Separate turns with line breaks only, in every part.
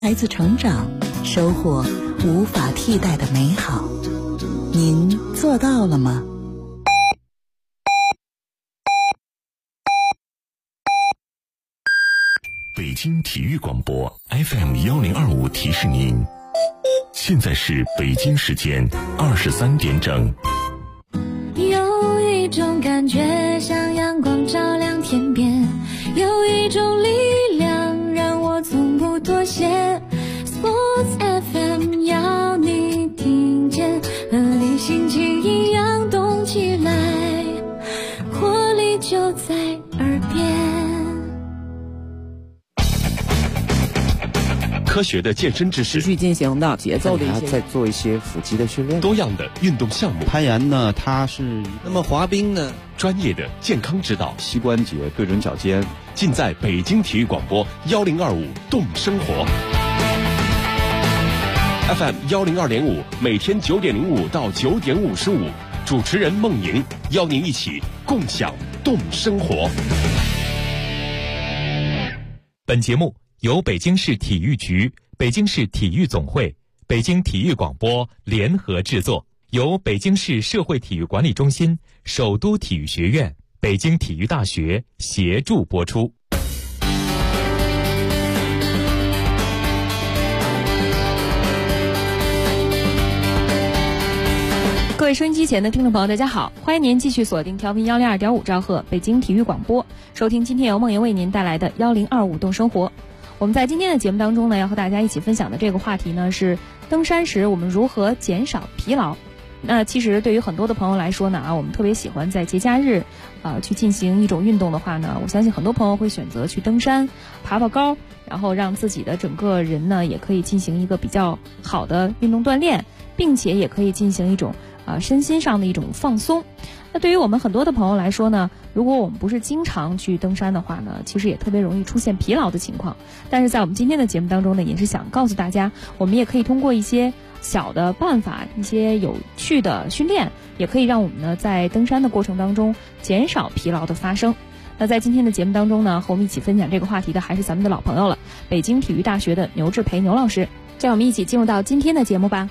孩子成长，收获无法替代的美好。您做到了吗？
北京体育广播 FM1025提示您，现在是北京时间23点整。
有一种感觉像阳光照亮天边，有一种力量让我从不妥协。 Sports FM 要你听见，和你心情一样动起来，活力就在耳边。
科学的健身知识，
持续进行的节奏的一些，
再做一些腹肌的训练，
多样的运动项目。
攀岩呢，它是
那么滑冰呢，
专业的健康指导，
膝关节对准脚尖，
尽在北京体育广播1025动生活 FM102.5，每天9点05到9点55，主持人孟莹邀您一起共享动生活。
本节目由北京市体育局、北京市体育总会、北京体育广播联合制作，由北京市社会体育管理中心、首都体育学院、北京体育大学协助播出。
各位收音机前的听众朋友，大家好，欢迎您继续锁定调频102.5兆赫北京体育广播，收听今天由梦莹为您带来的1025动生活。我们在今天的节目当中呢，要和大家一起分享的这个话题呢，是登山时我们如何减少疲劳。那其实对于很多的朋友来说呢，我们特别喜欢在节假日去进行一种运动的话呢，我相信很多朋友会选择去登山、爬爬高，然后让自己的整个人呢也可以进行一个比较好的运动锻炼，并且也可以进行一种身心上的一种放松。那对于我们很多的朋友来说呢，如果我们不是经常去登山的话呢，其实也特别容易出现疲劳的情况。但是在我们今天的节目当中呢，也是想告诉大家，我们也可以通过一些小的办法，一些有趣的训练，也可以让我们呢在登山的过程当中减少疲劳的发生。那在今天的节目当中呢，和我们一起分享这个话题的还是咱们的老朋友了，北京体育大学的牛志培牛老师。这样我们一起进入到今天的节目吧。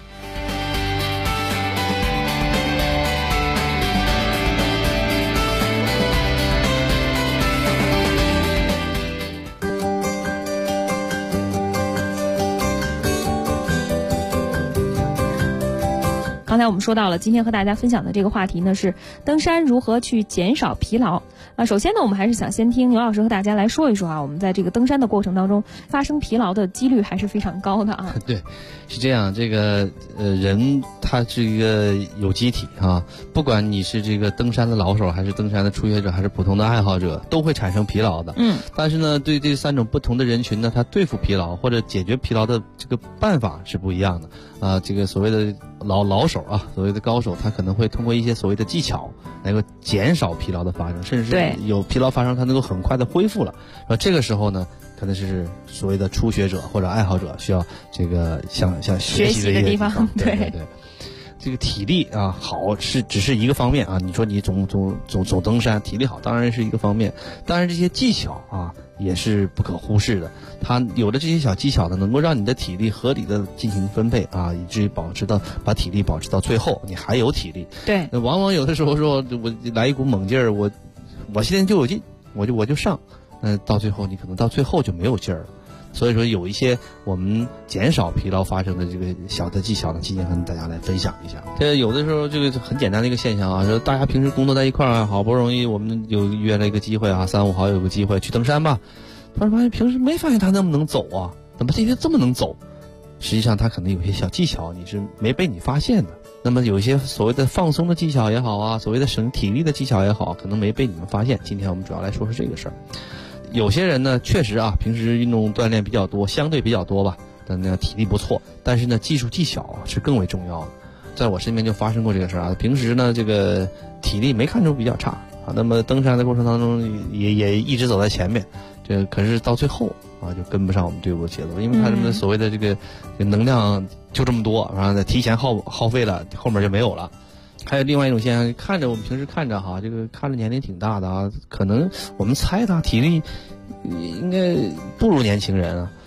刚才我们说到了，今天和大家分享的这个话题呢是登山如何去减少疲劳。首先呢，我们还是想先听牛老师和大家来说一说我们在这个登山的过程当中发生疲劳的几率还是非常高的啊。
对，是这样，这个人他是一个有机体啊，不管你是这个登山的老手，还是登山的初学者，还是普通的爱好者，都会产生疲劳的。但是呢，对这3种不同的人群呢，他对付疲劳或者解决疲劳的这个办法是不一样的啊。这个所谓的老手啊，所谓的高手，他可能会通过一些所谓的技巧能够减少疲劳的发生，甚至是有疲劳发生，他能够很快的恢复了。这个时候呢，可能是所谓的初学者或者爱好者需要这个像学习的地方。对，这个体力啊好只是一个方面啊。你说你总登山，体力好当然是一个方面，当然这些技巧啊也是不可忽视的。它有的这些小技巧呢，能够让你的体力合理的进行分配啊，以至于把体力保持到最后，你还有体力。
对，
往往有的时候说我来一股猛劲儿，我现在就有劲，我就上，到最后你可能到最后就没有劲儿了。所以说有一些我们减少疲劳发生的这个小的技巧呢，今天跟大家来分享一下。有的时候这个很简单的一个现象啊，说大家平时工作在一块儿，好不容易我们有约了一个机会啊，3、5好友有个机会去登山吧，突然发现平时没发现他那么能走啊，怎么今天这么能走？实际上他可能有些小技巧你是没被你发现的。那么有一些所谓的放松的技巧也好啊，所谓的省体力的技巧也好，可能没被你们发现。今天我们主要来说这个事儿。有些人呢，确实啊，平时运动锻炼比较多，相对比较多吧，但呢体力不错，但是呢技术技巧是更为重要的。在我身边就发生过这个事儿啊，平时呢这个体力没看出比较差啊，那么登山的过程当中也一直走在前面，可是到最后啊就跟不上我们队伍的节奏，因为他们所谓的这个能量就这么多，然后提前耗费了，后面就没有了。还有另外一种现象，我们平时看着哈，这个看着年龄挺大的啊，可能我们猜他体力应该不如年轻人啊，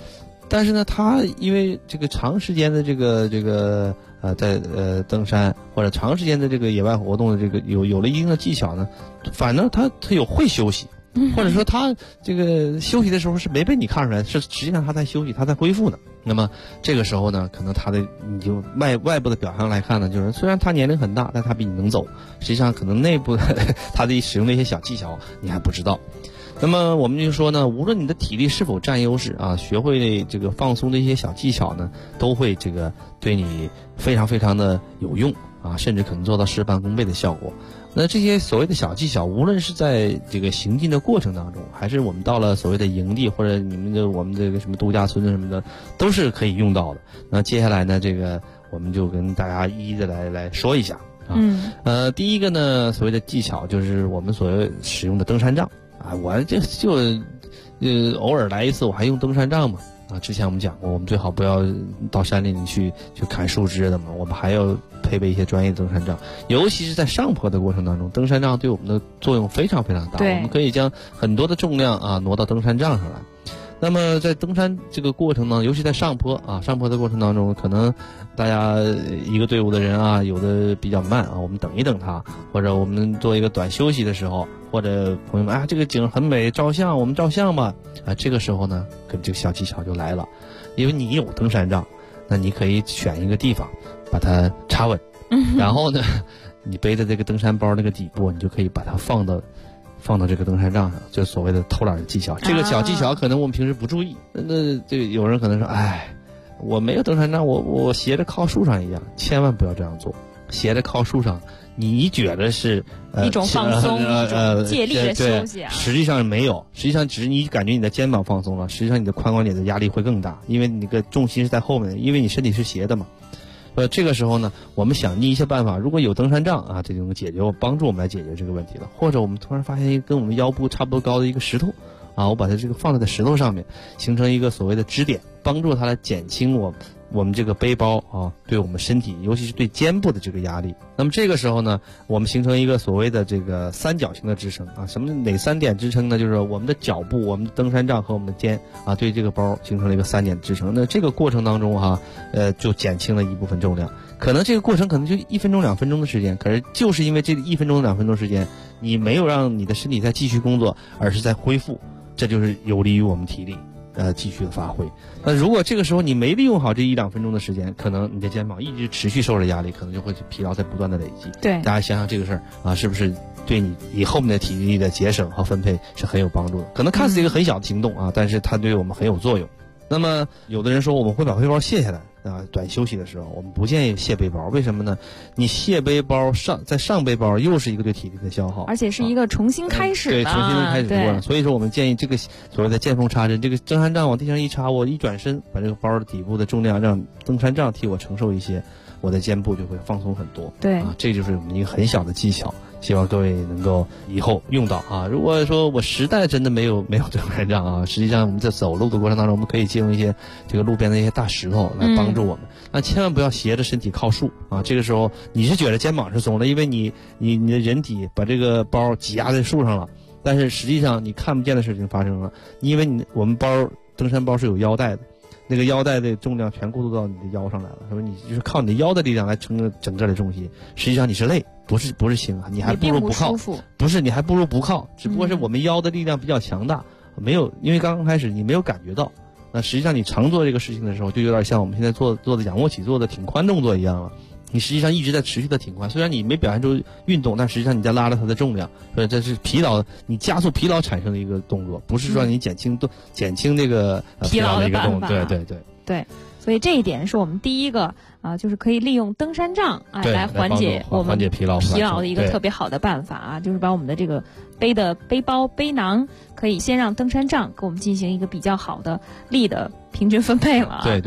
但是呢，他因为这个长时间的在登山或者长时间的这个野外活动的这个有了一定的技巧呢，反正他有会休息，或者说他这个休息的时候是没被你看出来，是实际上他在休息，他在恢复呢。那么这个时候呢，可能你就外部的表象来看呢，就是虽然他年龄很大，但他比你能走，实际上可能内部他的使用的一些小技巧你还不知道。那么我们就说呢，无论你的体力是否占优势啊，学会这个放松的一些小技巧呢，都会这个对你非常非常的有用啊，甚至可能做到事半功倍的效果。那这些所谓的小技巧，无论是在这个行进的过程当中，还是我们到了所谓的营地或者我们这个什么度假村什么的，都是可以用到的。那接下来呢，这个我们就跟大家一一的来说一下啊。第一个呢，所谓的技巧就是我们所谓使用的登山杖啊，我偶尔来一次，我还用登山杖嘛。啊，之前我们讲过，我们最好不要到山里去砍树枝的嘛，我们还要配备一些专业的登山杖，尤其是在上坡的过程当中，登山杖对我们的作用非常非常大，我们可以将很多的重量啊挪到登山杖上来。那么在登山这个过程呢，尤其在上坡的过程当中，可能大家一个队伍的人啊，有的比较慢啊，我们等一等他，或者我们做一个短休息的时候，或者朋友们这个景很美，照相，我们照相吧啊，这个时候呢，跟这个小技巧就来了，因为你有登山杖，那你可以选一个地方把它插稳，然后呢，你背的这个登山包那个底部，你就可以把它放到这个登山杖上，就所谓的偷懒的技巧。这个小技巧可能我们平时不注意，那这个有人可能说，我没有登山杖，我斜着靠树上一样，千万不要这样做。斜着靠树上，你觉得是
一种放松，一种借力的休息啊，
实际上没有，实际上只是你感觉你的肩膀放松了，实际上你的髋关节的压力会更大，因为你的重心是在后面，因为你身体是斜的嘛。这个时候呢，我们想尽一些办法，如果有登山杖啊，这就能帮助我们来解决这个问题了。或者我们突然发现一个跟我们腰部差不多高的一个石头啊，我把它这个放在石头上面，形成一个所谓的支点，帮助它来减轻我们这个背包啊对我们身体，尤其是对肩部的这个压力。那么这个时候呢，我们形成一个所谓的这个三角形的支撑啊。哪3点支撑呢？就是我们的脚部、我们的登山杖和我们的肩啊，对这个包形成了一个3点支撑。那这个过程当中就减轻了一部分重量。可能这个过程可能就1分钟2分钟的时间，可是就是因为这1分钟2分钟时间，你没有让你的身体再继续工作，而是在恢复，这就是有利于我们体力继续的发挥。那如果这个时候你没利用好这1、2分钟的时间，可能你的肩膀一直持续受着压力，可能就会疲劳在不断的累积。
对，
大家想想这个事儿啊，是不是对你以后面的体力的节省和分配是很有帮助的？可能看似一个很小的行动啊，但是它对我们很有作用。那么有的人说我们会把背包卸下来啊，短休息的时候我们不建议卸背包，为什么呢？你卸背包上背包又是一个对体力的消耗，
而且是一个重新开始的，
对，重新开始过程。所以说我们建议这个所谓的见缝插针，这个登山杖往地上一插，我一转身把这个包的底部的重量让登山杖替我承受一些，我的肩部就会放松很多。
对
啊，这就是我们一个很小的技巧，希望各位能够以后用到啊。如果说我实在真的没有登山杖啊，实际上我们在走路的过程当中，我们可以借用一些这个路边的一些大石头来帮助我们。那千万不要斜着身体靠树啊！这个时候你是觉得肩膀是松的，因为你的人体把这个包挤压在树上了，但是实际上你看不见的事情发生了，因为我们登山包是有腰带的，那个腰带的重量全过渡到你的腰上来了，是不是？你就是靠你的腰的力量来撑着整个的重心，实际上你是累，不是轻啊，你还不如不靠，你还不如不靠，只不过是我们腰的力量比较强大，没有，因为刚开始你没有感觉到。那实际上你常做这个事情的时候，就有点像我们现在做的仰卧起坐的挺髋动作一样了。你实际上一直在持续的挺髋，虽然你没表现出运动，但实际上你在拉着它的重量，所以这是疲劳，你加速疲劳产生的一个动作，不是说你减轻这个疲劳的一个动作。对。
所以这一点是我们第一个就是可以利用登山杖来缓解我们疲劳的一个特别好的办法啊，就是把我们的这个背的背包背囊可以先让登山杖给我们进行一个比较好的力的平均分配了。
对，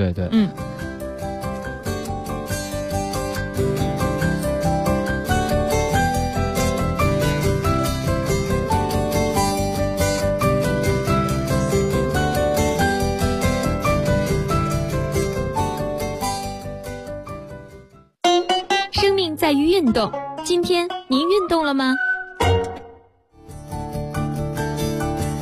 在于运动，今天您运动了吗？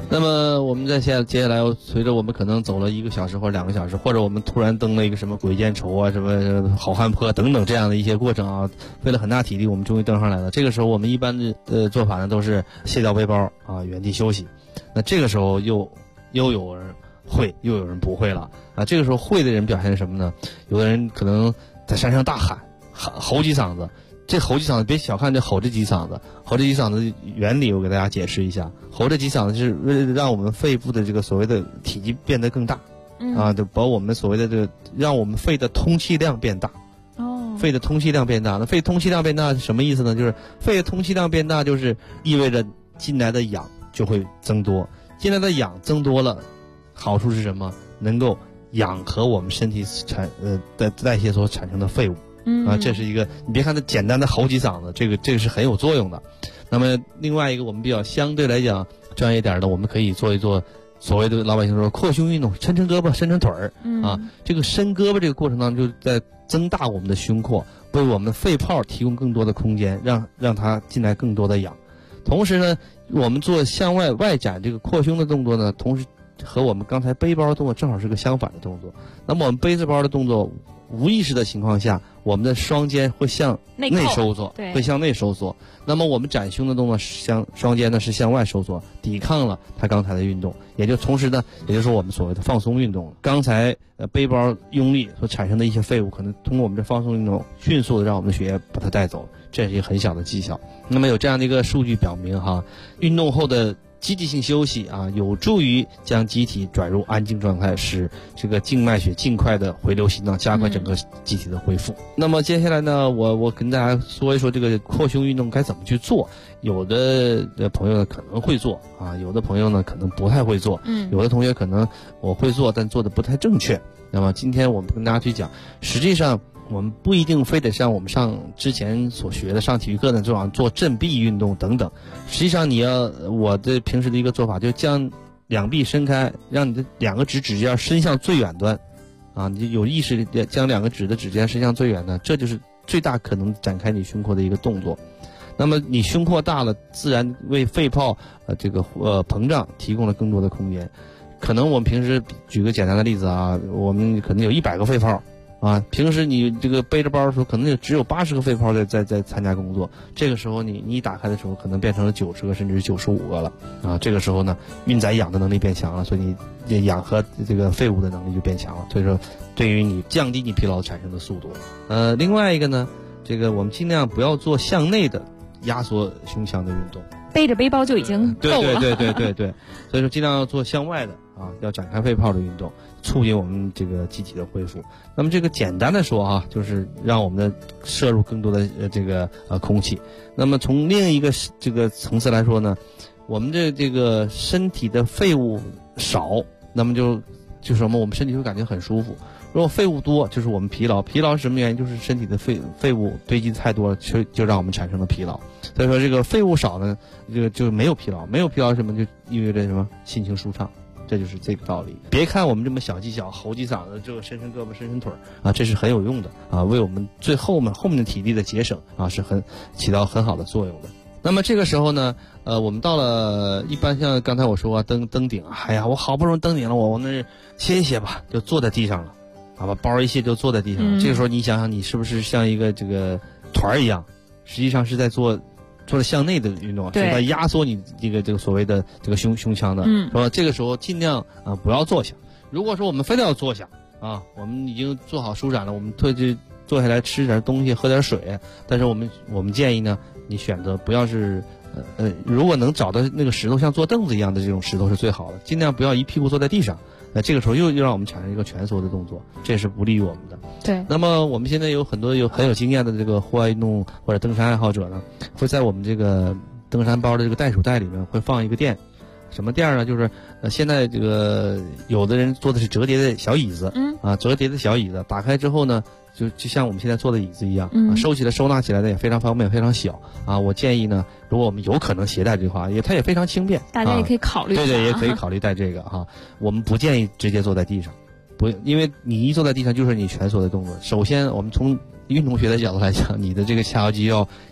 那么我们接下来，随着我们可能走了1个小时或者2个小时，或者我们突然登了一个什么鬼见愁啊、什么好汉坡等等这样的一些过程啊，费了很大体力，我们终于登上来了。这个时候我们一般的做法呢都是卸掉背包啊，原地休息。那这个时候又有人会，又有人不会了啊。这个时候会的人表现什么呢？有的人可能在山上大喊吼几嗓子。这吼几嗓子别小看这吼这几嗓子，吼这几嗓子原理我给大家解释一下。吼这几嗓子是为了让我们肺部的这个所谓的体积变得更大，啊，就把我们所谓的这个让我们肺的通气量变大。
哦，
肺的通气量变大，那肺通气量变大是什么意思呢？就是肺的通气量变大，就是意味着进来的氧就会增多，进来的氧增多了，好处是什么？能够氧和我们身体代谢所产生的废物。啊，这是一个，你别看它简单的吼几嗓子，这个是很有作用的。那么另外一个我们比较相对来讲专业点的，我们可以做一做所谓的老百姓说扩胸运动，抻抻胳膊，伸伸腿儿啊。这个伸胳膊这个过程当中，就在增大我们的胸廓，为我们肺泡提供更多的空间，让它进来更多的氧。同时呢，我们做向外展这个扩胸的动作呢，同时和我们刚才背包的动作正好是个相反的动作。那么我们背着包的动作，无意识的情况下，我们的双肩会向内收缩，会向内收缩。那么我们展胸的动作双肩呢是向外收缩，抵抗了它刚才的运动，也就同时呢，也就是说我们所谓的放松运动。刚才背包用力所产生的一些废物，可能通过我们这放松运动，迅速的让我们的血液把它带走，这是一个很小的技巧。那么有这样的一个数据表明哈，运动后的积极性休息啊，有助于将机体转入安静状态，使这个静脉血尽快的回流心脏，加快整个机体的恢复。那么接下来呢，我跟大家说一说这个扩胸运动该怎么去做。有的朋友呢可能会做啊，有的朋友呢可能不太会做，有的同学可能我会做，但做的不太正确。那么今天我们跟大家去讲，实际上我们不一定非得像我们之前所学的上体育课的这样做振臂运动等等。实际上我的平时的一个做法，就将两臂伸开，让你的两个指尖伸向最远端，啊，你就有意识地将两个指的指尖伸向最远端，这就是最大可能展开你胸廓的一个动作。那么你胸廓大了，自然为肺泡膨胀提供了更多的空间。可能我们平时举个简单的例子啊，我们可能有100个肺泡。啊，平时你这个背着包的时候，可能只有80个肺泡在参加工作。这个时候你一打开的时候，可能变成了90个甚至是95个了。啊，这个时候呢，运载氧的能力变强了，所以你氧和这个废物的能力就变强了。所以说，对于你降低你疲劳产生的速度。另外一个呢，这个我们尽量不要做向内的压缩胸腔的运动。
背着背包就已经够了。
对，所以说尽量要做向外的啊，要展开肺泡的运动，促进我们这个机体的恢复。那么这个简单的说啊，就是让我们的摄入更多的空气。那么从另一个这个层次来说呢，我们的这个身体的废物少，那么就什么，我们身体会感觉很舒服。如果废物多，就是我们疲劳。疲劳是什么原因？就是身体的废物堆积太多了，就让我们产生了疲劳。所以说这个废物少呢，就没有疲劳。没有疲劳什么，就意味着什么？心情舒畅。这就是这个道理。别看我们这么小技巧，吼几嗓子，这个伸伸胳膊，伸伸腿啊，这是很有用的啊，为我们后面的体力的节省啊，是起到很好的作用的。那么这个时候呢，我们到了一般像刚才我说登顶，哎呀，我好不容易登顶了，我那歇一歇吧，就坐在地上了。啊，把包一卸就坐在地上。这个时候你想想，你是不是像一个这个团一样，实际上是在做的向内的运动，是在压缩你这个所谓的这个胸腔的。说这个时候尽量不要坐下。如果说我们非得要坐下啊，我们已经做好舒展了，我们坐下来吃点东西，喝点水。但是我们建议呢，你选择不要是如果能找到那个石头像坐凳子一样的这种石头是最好的，尽量不要一屁股坐在地上。这个时候又让我们产生一个蜷缩的动作，这是不利于我们的。对。那么我们现在有很多很有经验的这个户外运动或者登山爱好者呢，会在我们这个登山包的这个袋鼠袋里面会放一个垫。什么垫呢？就是现在这个有的人做的是折叠的小椅子，折叠的小椅子，打开之后呢，就像我们现在坐的椅子一样，收纳起来的也非常方便，非常小啊。我建议呢，如果我们有可能携带这话，它也非常轻便，
大家也可以考虑。
对，也可以考虑带这个哈。我们不建议直接坐在地上，因为你一坐在地上就是你蜷缩的动作。首先，我们从运动学的角度来讲，你的这个下腰肌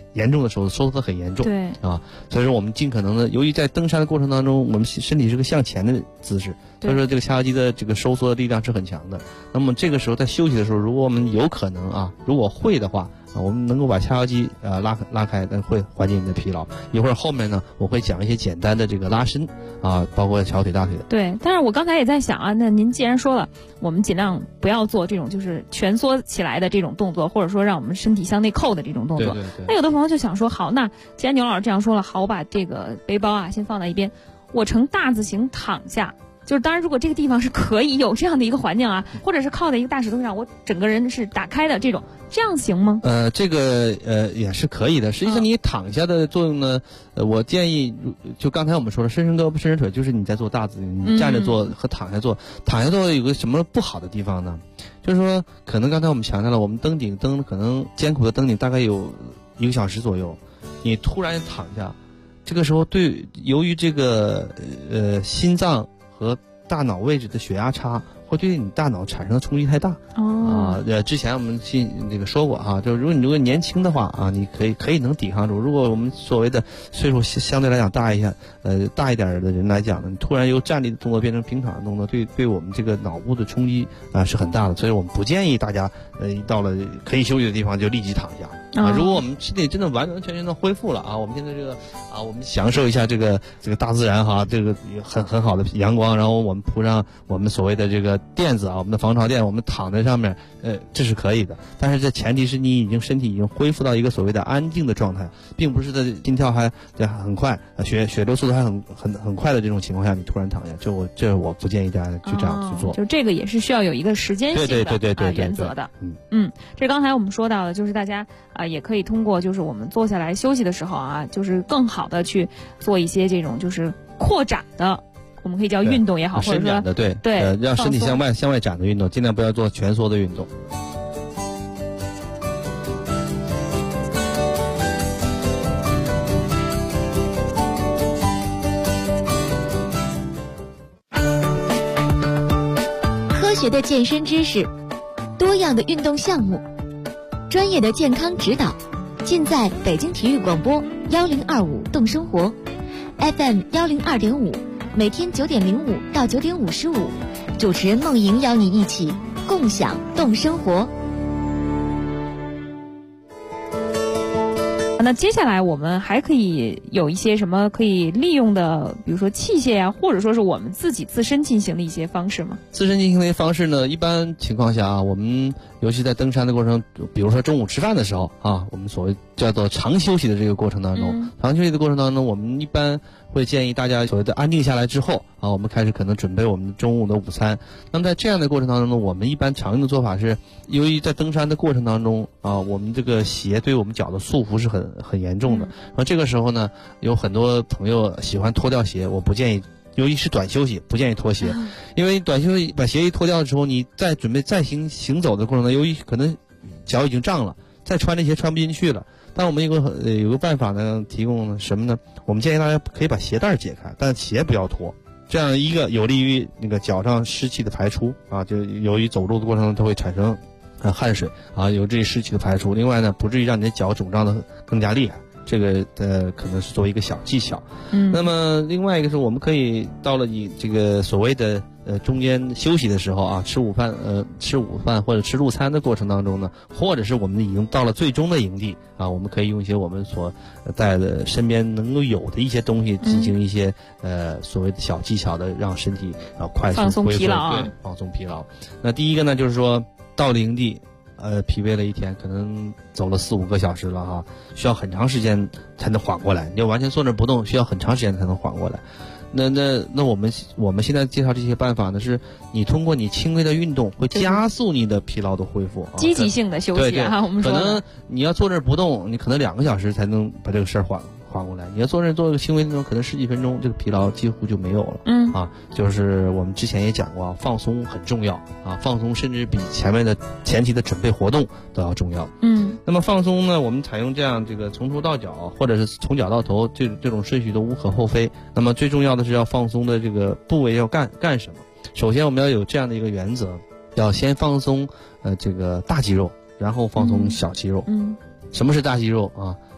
严重的收缩很严重，
对
啊，所以说我们尽可能的，由于在登山的过程当中，我们身体是个向前的姿势，所以说这个髂腰肌的这个收缩的力量是很强的。那么这个时候在休息的时候，如果我们有可能啊，如果会的话。我们能够把髂腰肌拉开，那会缓解你的疲劳。一会儿后面呢，我会讲一些简单的这个拉伸啊，包括小腿、大腿的。
对，但是我刚才也在想啊，那您既然说了，我们尽量不要做这种就是蜷缩起来的这种动作，或者说让我们身体向内扣的这种动作。
对。
那有的朋友就想说，好，那既然牛老师这样说了，好，我把这个背包啊先放在一边，我呈大字形躺下。就是当然，如果这个地方是可以有这样的一个环境啊，或者是靠在一个大石头上，我整个人是打开的这样行吗？
这个也是可以的。实际上你躺下的作用呢，我建议就刚才我们说了，伸胳膊伸腿，就是你在做大字形，你站着做和躺下做。躺下做有个什么不好的地方呢？就是说，可能刚才我们强调了，我们登可能艰苦的登顶大概有1个小时左右，你突然躺下，这个时候由于这个心脏和大脑位置的血压差，会对你大脑产生的冲击太大。之前我们这个说过哈，就是如果年轻的话啊，你可以能抵抗住。如果我们所谓的岁数相对来讲大一点的人来讲呢，你突然由站立的动作变成平躺的动作，对我们这个脑部的冲击是很大的。所以我们不建议大家到了可以休息的地方就立即躺下。如果我们身体真的完全的恢复了啊，我们现在这个我们享受一下这个大自然哈，这个很好的阳光，然后我们铺上我们所谓的这个垫子啊，我们的防潮垫，我们躺在上面，这是可以的。但是这前提是你身体已经恢复到一个所谓的安静的状态，并不是在心跳还很快，血流速度还很快的这种情况下，你突然躺下，这我不建议大家去这样去做。
就这个也是需要有一个时间性的原则的。这刚才我们说到的，就是大家也可以通过就是我们坐下来休息的时候啊，就是更好的去做一些这种就是扩展的，我们可以叫运动也好，或者说
伸展的对，让身体向外展的运动，尽量不要做蜷缩的运动。
科学的健身知识，多样的运动项目，专业的健康指导，尽在北京体育广播1025动生活 FM 102.5，每天9点05到9点55，主持人梦莹邀你一起共享动生活。
那接下来我们还可以有一些什么可以利用的，比如说器械呀，或者说是我们自身进行的一些方式吗？
自身进行的一些方式呢，一般情况下啊，我们尤其在登山的过程，比如说中午吃饭的时候啊，我们所谓叫做长休息的这个过程当中，长休息的过程当中，我们一般会建议大家所谓的安定下来之后啊，我们开始可能准备我们中午的午餐。那么在这样的过程当中呢，我们一般常用的做法是，由于在登山的过程当中啊，我们这个鞋对我们脚的束缚是很严重的。那这个时候呢，有很多朋友喜欢脱掉鞋，我不建议。由于是短休息，不建议脱鞋，因为短休息把鞋一脱掉的时候，你再准备再行走的过程中，由于可能脚已经胀了，再穿这鞋穿不进去了。但我们有个办法呢，提供什么呢？我们建议大家可以把鞋带解开，但鞋不要脱。这样一个有利于那个脚上湿气的排出啊，就由于走路的过程中它会产生汗水啊，有这湿气的排出。另外呢，不至于让你的脚肿胀的更加厉害。这个可能是作为一个小技巧。那么另外一个是我们可以到了你这个所谓的中间休息的时候啊，吃午饭或者吃路餐的过程当中呢，或者是我们已经到了最终的营地啊，我们可以用一些我们所带的身边能够有的一些东西进行一些所谓的小技巧的，让身体快速
放松疲劳
对，放松疲劳。那第一个呢，就是说到了营地。疲惫了一天，可能走了4-5个小时了哈，需要很长时间才能缓过来。你要完全坐那不动，需要很长时间才能缓过来。那我们现在介绍这些办法呢，是你通过你轻微的运动，会加速你的疲劳的恢复。
积极性的休息啊，我们说
可能你要坐那不动，你可能2个小时才能把这个事儿缓过来。你要坐那做一个轻微运动，可能10几分钟，这个疲劳几乎就没有了。就是我们之前也讲过，放松很重要啊，放松甚至比前期的准备活动都要重要。那么放松呢，我们采用这样这个从头到脚，或者是从脚到头，这种顺序都无可厚非。那么最重要的是要放松的这个部位要干什么？首先我们要有这样的一个原则，要先放松这个大肌肉，然后放松小肌肉。什么是大肌肉啊？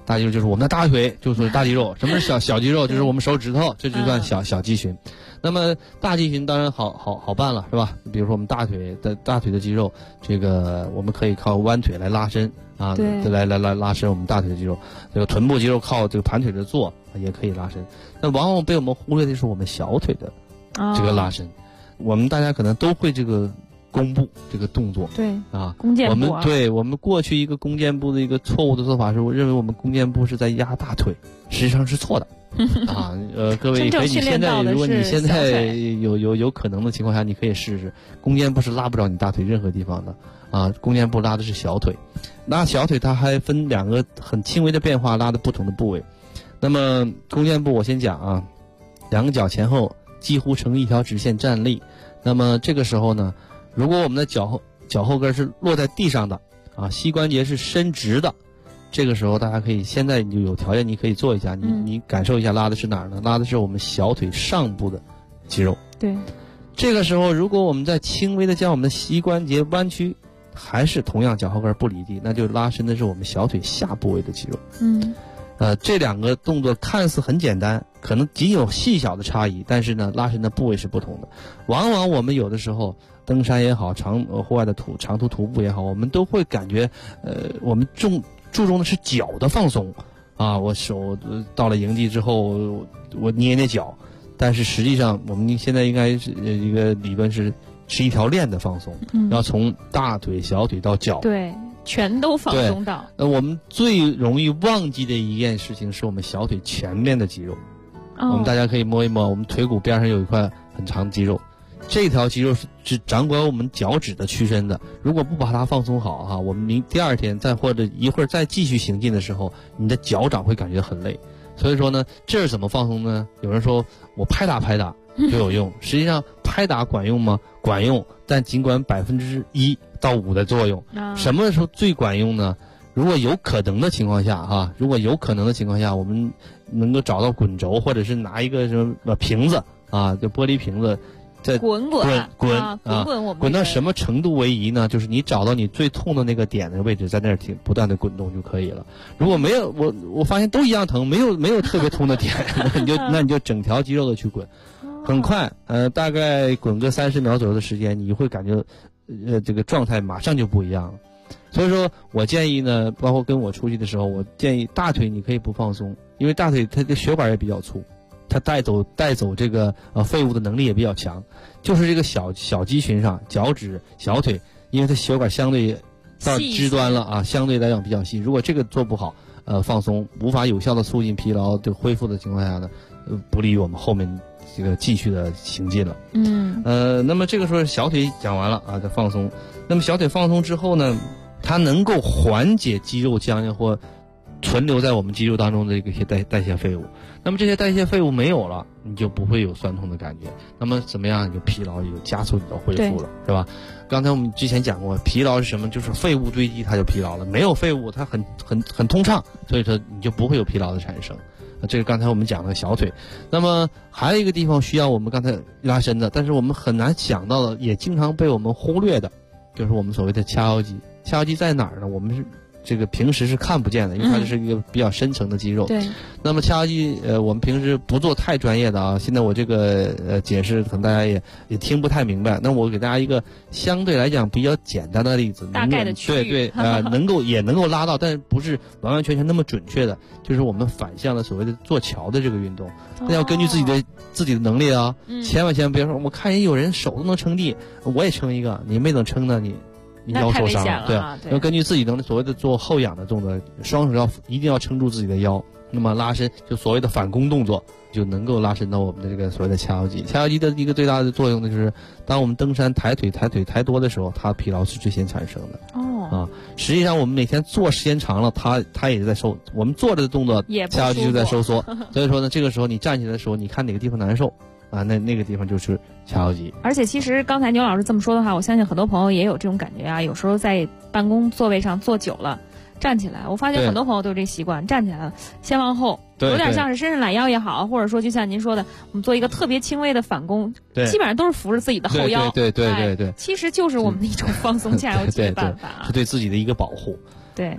大肌肉就是我们的大腿，就是大肌肉。什么是小肌肉？就是我们手指头，这就算小肌群。那么大肌群当然好办了，是吧？比如说我们大腿的肌肉，这个我们可以靠弯腿来拉伸啊，来拉伸我们大腿的肌肉。这个臀部肌肉靠这个盘腿的坐也可以拉伸。那往往被我们忽略的是我们小腿的这个拉伸。我们大家可能都会这个弓步这个动作，
对
啊，
弓箭步啊。
我们过去一个弓箭步的一个错误的做法是，我认为我们弓箭步是在压大腿，实际上是错的啊。各位可以，如果你现在有可能的情况下，你可以试试弓箭步是拉不着你大腿任何地方的啊。弓箭步拉的是小腿，拉小腿它还分两个很轻微的变化，拉的不同的部位。那么弓箭步我先讲啊，两个脚前后几乎成一条直线站立。那么这个时候呢，如果我们的脚后跟是落在地上的啊，膝关节是伸直的，这个时候大家可以现在你就有条件，你可以做一下，你感受一下拉的是哪儿呢？拉的是我们小腿上部的肌肉。
对，
这个时候如果我们再轻微的将我们的膝关节弯曲，还是同样脚后跟不离地，那就拉伸的是我们小腿下部位的肌肉。这两个动作看似很简单，可能仅有细小的差异，但是呢，拉伸的部位是不同的。往往我们有的时候登山也好，户外的长途徒步也好，我们都会感觉，我们注重的是脚的放松啊。我手到了营地之后，我捏脚，但是实际上我们现在应该是一个理论是一条链的放松，要从大腿、小腿到脚。
对。全都放松到。
我们最容易忘记的一件事情是我们小腿前面的肌肉。我们大家可以摸一摸，我们腿骨边上有一块很长的肌肉，这条肌肉是掌管我们脚趾的屈伸的。如果不把它放松好哈，我们第二天或者一会儿再继续行进的时候，你的脚掌会感觉很累。所以说呢，这是怎么放松呢？有人说我拍打就有用，实际上拍打管用吗？管用，但仅管1%到5%的作用。什么时候最管用呢？如果有可能的情况下我们能够找到滚轴，或者是拿一个什么瓶子啊，就玻璃瓶子，在滚到什么程度为宜呢？就是你找到你最痛的那个点的位置，在那儿不断的滚动就可以了。如果没有，我发现都一样疼，没有特别痛的点，那你就整条肌肉的去滚，很快，大概滚个30秒左右的时间，你会感觉，这个状态马上就不一样了。所以说我建议呢，包括跟我出去的时候，我建议大腿你可以不放松，因为大腿它的血管也比较粗。它带走这个废物的能力也比较强，就是这个小肌群上，脚趾、小腿，因为它血管相对到肢端了啊，相对来讲比较细。如果这个做不好，放松无法有效的促进疲劳的恢复的情况下呢，不利于我们后面这个继续的行进了。那么这个时候小腿讲完了啊，再放松。那么小腿放松之后呢，它能够缓解肌肉僵硬或存留在我们肌肉当中的一些代谢废物。那么这些代谢废物没有了，你就不会有酸痛的感觉。那么怎么样，你就疲劳也就加速你的恢复了，是吧？刚才我们之前讲过，疲劳是什么？就是废物堆积，它就疲劳了。没有废物，它很通畅，所以说你就不会有疲劳的产生。这个刚才我们讲的小腿。那么还有一个地方需要我们刚才拉伸的，但是我们很难想到的，也经常被我们忽略的，就是我们所谓的髂腰肌。髂腰肌在哪儿呢？我们是这个平时是看不见的，因为它是一个比较深层的肌肉。
对。
那么髂腰肌，我们平时不做太专业的啊。现在我这个解释可能大家也听不太明白。那我给大家一个相对来讲比较简单的例子，
大概的区域。
对，也能够拉到，但是不是完完全全那么准确的。就是我们反向的所谓的做桥的这个运动，那要根据自己的能力啊，千万别说我看人有人手都能撑地，我也撑一个，你没等撑呢你腰受伤了，对，要根据自己能所谓的做后仰的动作，双手一定要撑住自己的腰，那么拉伸就所谓的反弓动作，就能够拉伸到我们的这个所谓的髂腰肌。髂腰肌的一个最大的作用呢，就是当我们登山抬腿抬多的时候，它疲劳是最先产生的。实际上我们每天坐时间长了，它也是在收，我们坐着的动作，髂腰肌就在收缩。所以说呢，这个时候你站起来的时候，你看哪个地方难受啊，那个地方就是髂腰肌。
而且其实刚才牛老师这么说的话，我相信很多朋友也有这种感觉啊。有时候在办公座位上坐久了，站起来，我发现很多朋友都有这习惯，站起来了先往后，有点像是伸伸懒腰也好，或者说就像您说的，我们做一个特别轻微的反弓，基本上都是扶着自己的后腰。
对，
其实就是我们的一种放松髂腰肌的办法，
是对自己的一个保护。
对
啊。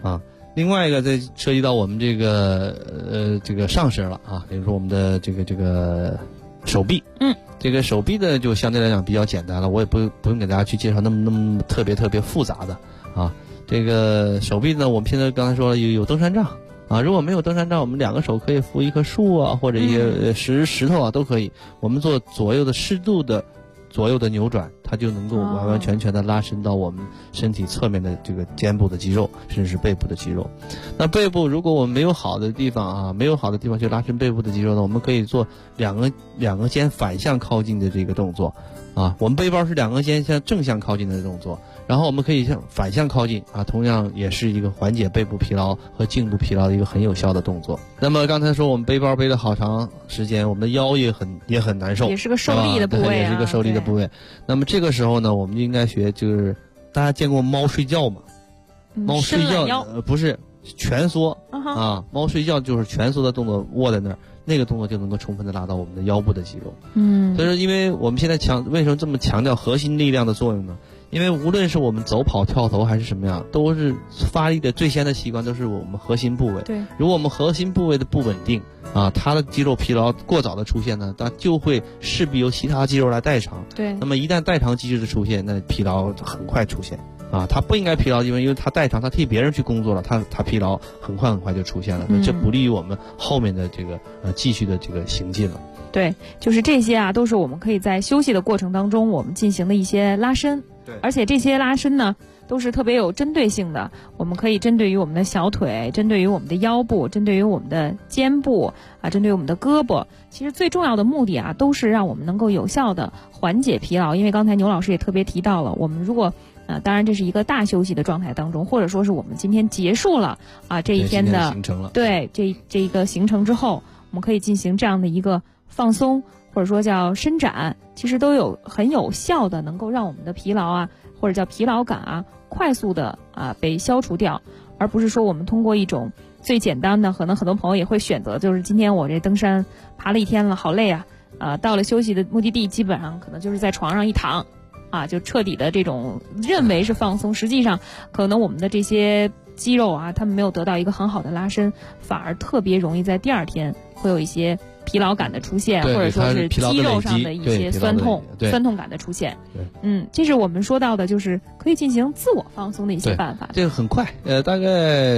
另外一个再涉及到我们这个上身了啊，比如说我们的这个手臂，这个手臂的就相对来讲比较简单了，我也不用给大家去介绍那么特别复杂的啊。这个手臂呢，我们现在刚才说了有登山杖啊，如果没有登山杖，我们2个手可以扶一棵树啊，或者一些石头啊都可以。我们做适度的左右的扭转，它就能够完完全全的拉伸到我们身体侧面的这个肩部的肌肉，甚至是背部的肌肉。那背部如果我们没有好的地方去拉伸背部的肌肉呢，我们可以做两个肩反向靠近的这个动作啊。我们背包是2个肩向正向靠近的动作，然后我们可以向反向靠近啊，同样也是一个缓解背部疲劳和颈部疲劳的一个很有效的动作。那么刚才说我们背包背了好长时间，我们的腰也很难受，
也是个受力的部位
也是个受力的部位。那么这个时候呢，我们就应该学，就是大家见过猫睡觉吗？猫睡觉不是蜷缩啊，猫睡觉就是蜷缩的动作，窝在那儿，那个动作就能够充分的拉到我们的腰部的肌肉。所以说，因为我们现在为什么这么强调核心力量的作用呢？因为无论是我们走跑跳投还是什么样，都是发力的最先的器官都是我们核心部位。
对，
如果我们核心部位的不稳定啊，它的肌肉疲劳过早的出现呢，它就会势必由其他肌肉来代偿。
对，
那么一旦代偿机制的出现，那疲劳很快出现啊。它不应该疲劳，因为它代偿，它替别人去工作了，它疲劳很快就出现了，这不利于我们后面的这个继续的这个行进了。
对，就是这些啊，都是我们可以在休息的过程当中我们进行的一些拉伸。
对，
而且这些拉伸呢，都是特别有针对性的。我们可以针对于我们的小腿，针对于我们的腰部，针对于我们的肩部啊，针对于我们的胳膊。其实最重要的目的啊，都是让我们能够有效的缓解疲劳。因为刚才牛老师也特别提到了，我们如果当然这是一个大休息的状态当中，或者说是我们今天结束了啊这一天的
行程了，
对这一个行程之后，我们可以进行这样的一个放松，或者说叫伸展，其实都有很有效的能够让我们的疲劳啊，或者叫疲劳感啊，快速的被消除掉，而不是说我们通过一种最简单的，可能很多朋友也会选择，就是今天我这登山爬了一天了，好累啊，到了休息的目的地，基本上可能就是在床上一躺啊，就彻底的这种认为是放松，实际上可能我们的这些肌肉啊，他们没有得到一个很好的拉伸，反而特别容易在第二天会有一些疲劳感的出现，或者说是肌肉上的一些酸痛感的出现。这是我们说到的，就是可以进行自我放松的一些办法。
这个很快，大概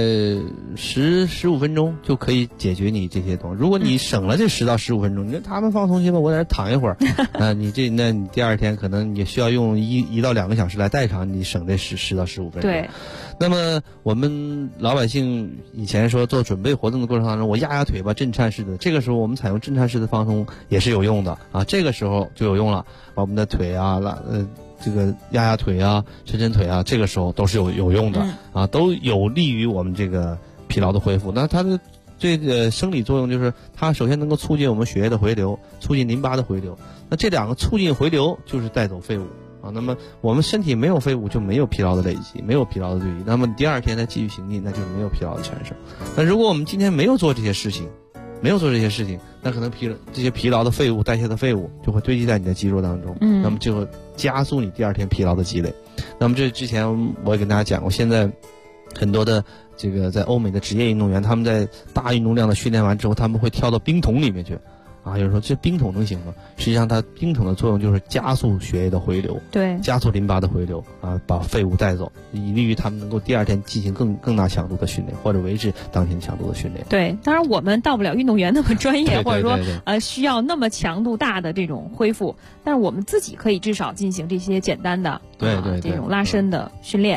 10-15分钟就可以解决你这些东西。如果你省了这10到15分钟，你说他们放松去吧，我在这躺一会儿你第二天可能也需要用1到2个小时来代偿你省这10到15分钟。
对。
那么我们老百姓以前说做准备活动的过程当中，我压腿吧，震颤式的，这个时候我们采用震颤式的放松也是有用的啊，这个时候就有用了，把我们的腿啊这个压腿啊，抻腿啊，这个时候都是有用的啊，都有利于我们这个疲劳的恢复。那它的这个生理作用就是它首先能够促进我们血液的回流，促进淋巴的回流。那这2个促进回流就是带走废物啊。那么我们身体没有废物，就没有疲劳的累积，没有疲劳的堆积。那么第二天再继续行进，那就是没有疲劳的产生。那如果我们今天没有做这些事情，那可能这些疲劳的废物、代谢的废物就会堆积在你的肌肉当中，那么就会加速你第二天疲劳的积累。那么这之前我也跟大家讲过，现在很多的这个在欧美的职业运动员，他们在大运动量的训练完之后，他们会跳到冰桶里面去。有人说这冰桶能行吗？实际上它冰桶的作用就是加速血液的回流，
对，
加速淋巴的回流把废物带走，以利于他们能够第二天进行更大强度的训练，或者维持当天强度的训练。
对，当然我们到不了运动员那么专业，或者说需要那么强度大的这种恢复，但是我们自己可以至少进行这些简单的这种拉伸的训练。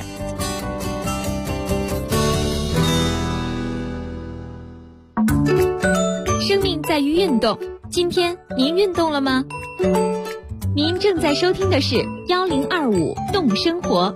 生命在于运动，今天您运动了吗？您正在收听的是1025动生活。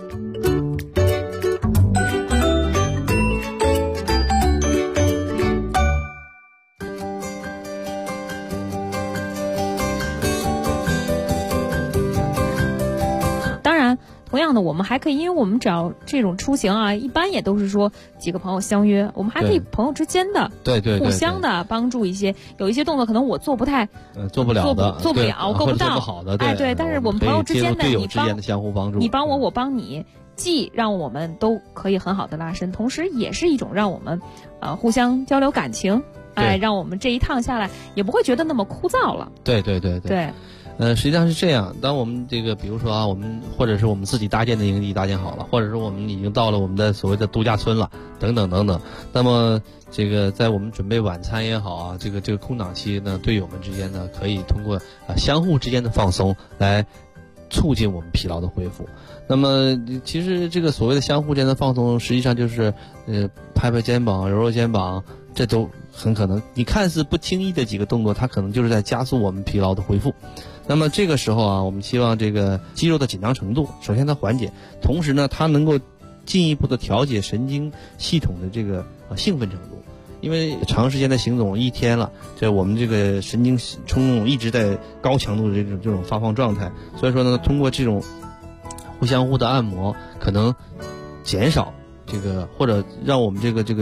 当然同样的，我们还可以，因为我们只要这种出行啊，一般也都是说几个朋友相约，我们还可以朋友之间的互相的帮助一些，有一些动作可能我做不太
做不了的，
做不了，够不到，
做不好的，
对，但是我们朋友之间的，
队友之间的相互帮助，
你帮我，我帮你，既让我们都可以很好的拉伸，同时也是一种让我们互相交流感情，让我们这一趟下来也不会觉得那么枯燥了。
对。实际上是这样，当我们这个比如说啊，我们或者是我们自己搭建的营地搭建好了，或者说我们已经到了我们的所谓的度假村了，等等，那么这个在我们准备晚餐也好啊，这个空档期呢，队友们之间呢，可以通过相互之间的放松来促进我们疲劳的恢复。那么其实这个所谓的相互间的放松，实际上就是拍拍肩膀、揉揉肩膀，这都很可能你看似不经意的几个动作，它可能就是在加速我们疲劳的恢复。那么这个时候啊，我们希望这个肌肉的紧张程度，首先它缓解，同时呢，它能够进一步的调节神经系统的这个兴奋程度。因为长时间的行走一天了，这我们这个神经冲动一直在高强度的这种发放状态，所以说呢，通过这种相互的按摩，可能减少这个或者让我们这个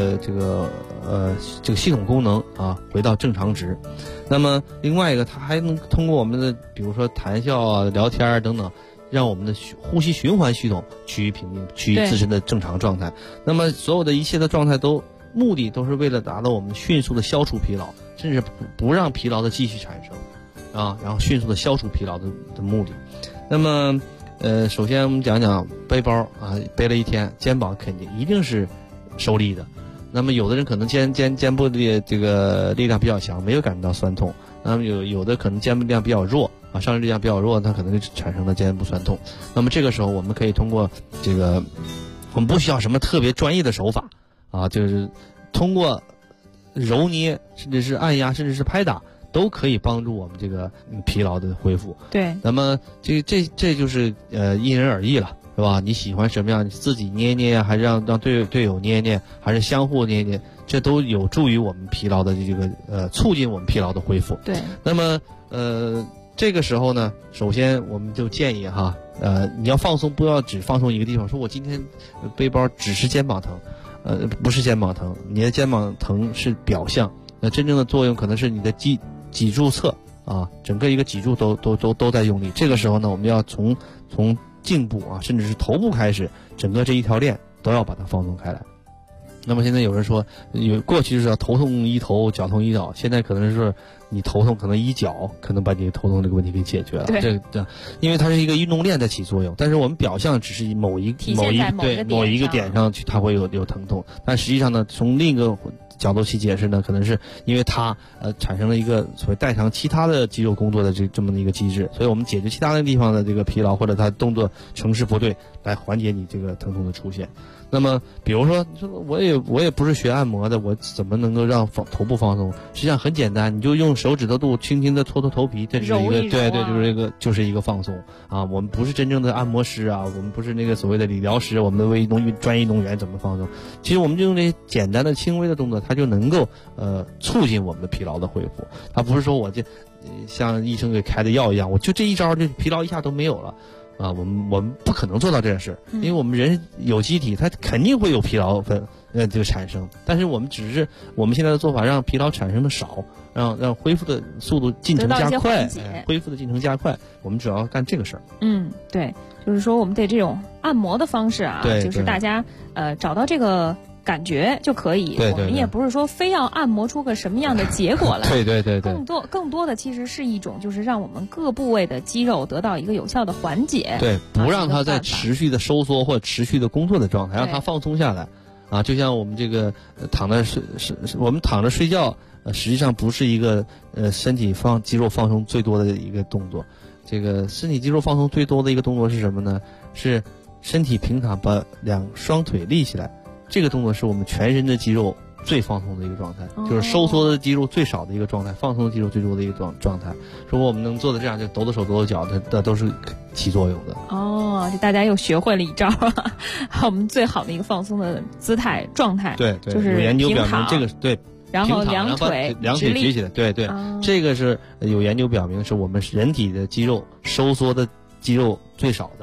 系统功能啊回到正常值。那么另外一个，它还能通过我们的比如说谈笑啊、聊天啊等等，让我们的呼吸循环系统趋于平静，趋于自身的正常状态。那么所有的一切的状态目的都是为了达到我们迅速的消除疲劳，甚至不让疲劳的继续产生啊，然后迅速的消除疲劳的目的。那么首先我们讲讲背包啊，背了一天，肩膀肯定一定是受力的。那么有的人可能肩部的这个力量比较强，没有感觉到酸痛。那么有的可能肩部力量比较弱啊，上肢力量比较弱，它可能就产生了肩部酸痛。那么这个时候我们可以通过这个，我们不需要什么特别专业的手法啊，就是通过揉捏，甚至是按压，甚至是拍打，都可以帮助我们这个疲劳的恢复。
对。
那么这就是因人而异了。是吧？你喜欢什么样？你自己捏捏呀，还是让队友捏捏，还是相互捏捏？这都有助于我们疲劳的这个促进我们疲劳的恢复。
对。
那么这个时候呢，首先我们就建议哈，你要放松，不要只放松一个地方。说我今天背包只是肩膀疼，不是肩膀疼，你的肩膀疼是表象，那真正的作用可能是你的脊柱侧啊，整个一个脊柱都在用力。这个时候呢，我们要从颈部啊，甚至是头部开始，整个这一条链都要把它放松开来。那么现在有人说，过去是要头痛医头，脚痛医脚，现在可能是你头痛可能医脚，可能把你头痛这个问题给解决了。
对，
因为它是一个运动链在起作用，但是我们表象只是某一个点上去，它会有疼痛，但实际上呢，从另一个角度去解释呢，可能是因为它产生了一个所谓代偿其他的肌肉工作的这么的一个机制，所以我们解决其他的地方的这个疲劳或者它动作程式不对，来缓解你这个疼痛的出现。那么比如说你说我也不是学按摩的，我怎么能够让头部放松？实际上很简单，你就用手指头肚轻轻的搓搓头皮，这是一个就是一个放松啊。我们不是真正的按摩师啊，我们不是那个所谓的理疗师，我们为专业运动员怎么放松？其实我们就用这些简单的轻微的动作，它就能够促进我们的疲劳的恢复。它不是说我像医生给开的药一样，我就这一招就疲劳一下都没有了。啊，我们不可能做到这件事，因为我们人有机体，它肯定会有疲劳这个产生，但是我们只是我们现在的做法让疲劳产生的少，让恢复的速度进程加快，恢复的进程加快，我们主要干这个事儿。
对，就是说我们得这种按摩的方式啊，就是大家找到这个感觉就可以，我们也不是说非要按摩出个什么样的结果来，
对，
更多的其实是一种就是让我们各部位的肌肉得到一个有效的缓解，
对，不让它在持续的收缩或者持续的工作的状态，让它放松下来啊。就像我们这个我们躺着睡觉，实际上不是一个身体肌肉放松最多的一个动作。这个身体肌肉放松最多的一个动作是什么呢？是身体平躺，把双腿立起来。这个动作是我们全身的肌肉最放松的一个状态，就是收缩的肌肉最少的一个状态，放松的肌肉最多的一个状态。如果我们能做的这样，就抖抖手抖抖脚，它都是起作用的。
这大家又学会了一招，我们最好的一个放松的姿态状态，
对，
就是
有研究表明这个对。
然后两腿
举起来，对，这个是有研究表明是我们人体的肌肉收缩的肌肉最少的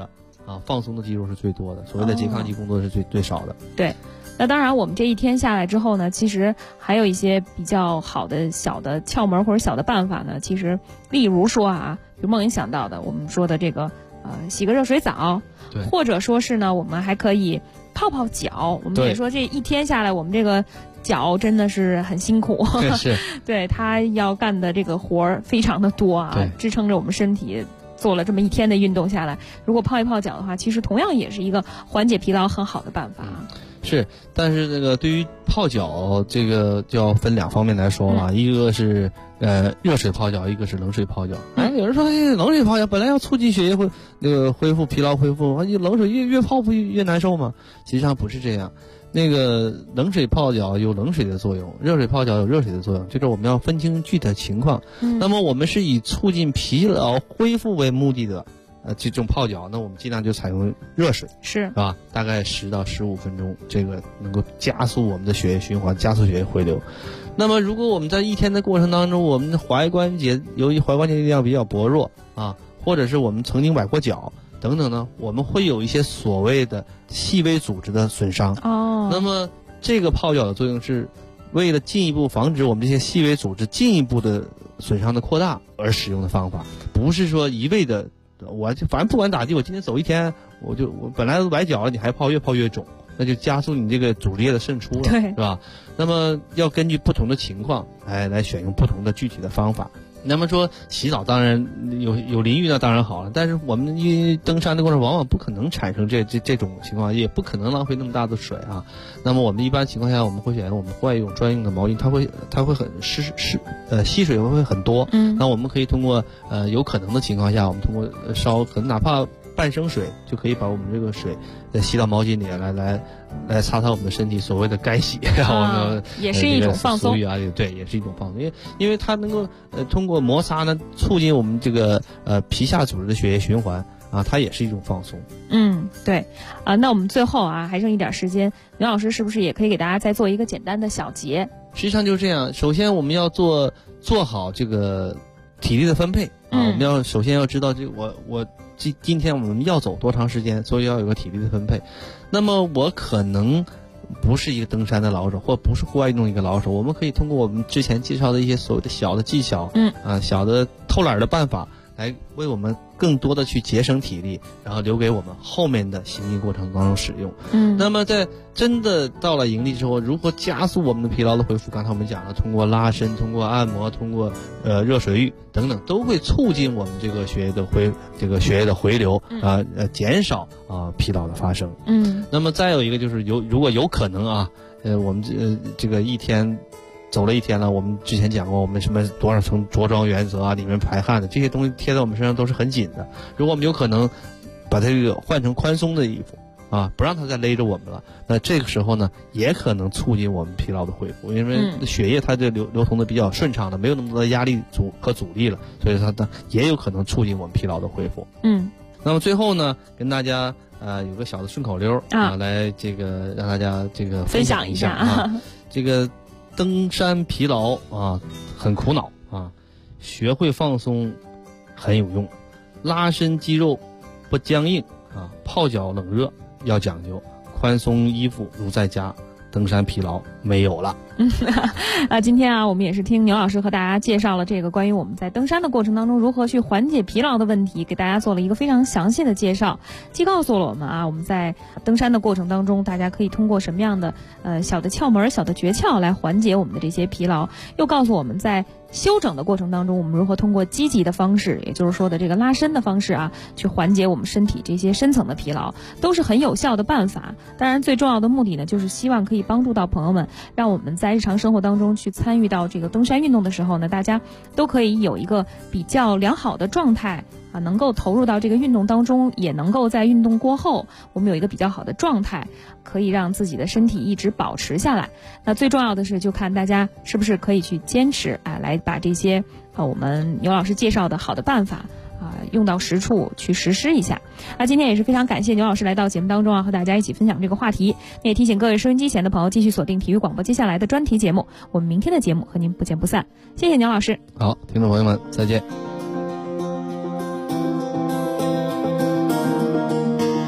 啊，放松的肌肉是最多的，所谓的拮抗肌工作是最少的。
对。那当然我们这一天下来之后呢，其实还有一些比较好的小的窍门或者小的办法呢，其实例如说啊，比如梦莹想到的我们说的这个洗个热水澡，
对，
或者说是呢我们还可以泡泡脚。我们也说这一天下来我们这个脚真的是很辛苦，
是
对，他要干的这个活儿非常的多啊，支撑着我们身体做了这么一天的运动下来，如果泡一泡脚的话，其实同样也是一个缓解疲劳很好的办法。
是，但是这个对于泡脚这个就要分两方面来说了，一个是热水泡脚，一个是冷水泡脚。有人说冷水泡脚本来要促进血液恢复疲劳恢复，冷水越泡不越难受吗？实际上不是这样。那个冷水泡脚有冷水的作用，热水泡脚有热水的作用，就是我们要分清具体的情况。那么我们是以促进疲劳恢复为目的的。这种泡脚，那我们尽量就采用热水，是吧？大概10到15分钟，这个能够加速我们的血液循环，加速血液回流。那么，如果我们在一天的过程当中，我们的由于踝关节力量比较薄弱啊，或者是我们曾经崴过脚等等呢，我们会有一些所谓的细微组织的损伤。那么这个泡脚的作用是为了进一步防止我们这些细微组织进一步的损伤的扩大而使用的方法，不是说一味的。我就反正不管咋地，我今天走一天，我本来都崴脚了，你还泡越泡越肿，那就加速你这个组织液的渗出了，是吧？那么要根据不同的情况来选用不同的具体的方法。那么说洗澡当然有淋浴那当然好了，但是我们因为登山的过程往往不可能产生这种情况，也不可能浪费那么大的水啊。那么我们一般情况下我们会选用我们户外用专用的毛巾，它会很吸水会很多。那我们可以通过有可能的情况下，我们通过可能哪怕半升水就可以把我们这个水吸到毛巾里来擦擦我们的身体，所谓的干洗，
也是一种放松
啊，对，也是一种放松，因为它能够通过摩擦呢促进我们这个皮下组织的血液循环啊，它也是一种放松。
对啊，那我们最后啊还剩一点时间，刘老师是不是也可以给大家再做一个简单的小结？
实际上就是这样，首先我们要做好这个体力的分配啊，我们首先要知道我今天我们要走多长时间，所以要有个体力的分配。那么我可能不是一个登山的老手，或不是户外运动一个老手，我们可以通过我们之前介绍的一些所谓的小的技巧，小的偷懒的办法，来为我们更多的去节省体力，然后留给我们后面的行进过程当中使用。那么在真的到了营地之后，如何加速我们的疲劳的恢复？刚才我们讲了，通过拉伸、通过按摩、通过热水浴等等，都会促进我们这个血液的回流啊，减少疲劳的发生。那么再有一个就是如果有可能啊，我们这个一天走了一天了，我们之前讲过，我们什么多少层着装原则啊，里面排汗的这些东西贴在我们身上都是很紧的。如果我们有可能把这个换成宽松的衣服啊，不让它再勒着我们了，那这个时候呢，也可能促进我们疲劳的恢复，因为血液它这流通的比较顺畅了，没有那么多的压力和阻力了，所以它也有可能促进我们疲劳的恢复。那么最后呢，跟大家有个小的顺口溜啊，来这个让大家这个分享一下啊，这个。登山疲劳啊，很苦恼啊，学会放松很有用，拉伸肌肉不僵硬啊，泡脚冷热要讲究，宽松衣服如在家，登山疲劳没有了。
今天啊，我们也是听牛老师和大家介绍了这个关于我们在登山的过程当中如何去缓解疲劳的问题，给大家做了一个非常详细的介绍，既告诉了我们啊，我们在登山的过程当中，大家可以通过什么样的小的窍门、小的诀窍来缓解我们的这些疲劳，又告诉我们在休整的过程当中，我们如何通过积极的方式，也就是说的这个拉伸的方式啊，去缓解我们身体这些深层的疲劳，都是很有效的办法。当然，最重要的目的呢，就是希望可以帮助到朋友们，让我们在日常生活当中去参与到这个登山运动的时候呢，大家都可以有一个比较良好的状态啊，能够投入到这个运动当中，也能够在运动过后，我们有一个比较好的状态，可以让自己的身体一直保持下来。那最重要的是，就看大家是不是可以去坚持啊，来把这些我们牛老师介绍的好的办法用到实处去实施一下。那今天也是非常感谢牛老师来到节目当中啊，和大家一起分享这个话题。也提醒各位收音机前的朋友继续锁定体育广播接下来的专题节目，我们明天的节目和您不见不散。谢谢牛老师。
好，听众朋友们再见。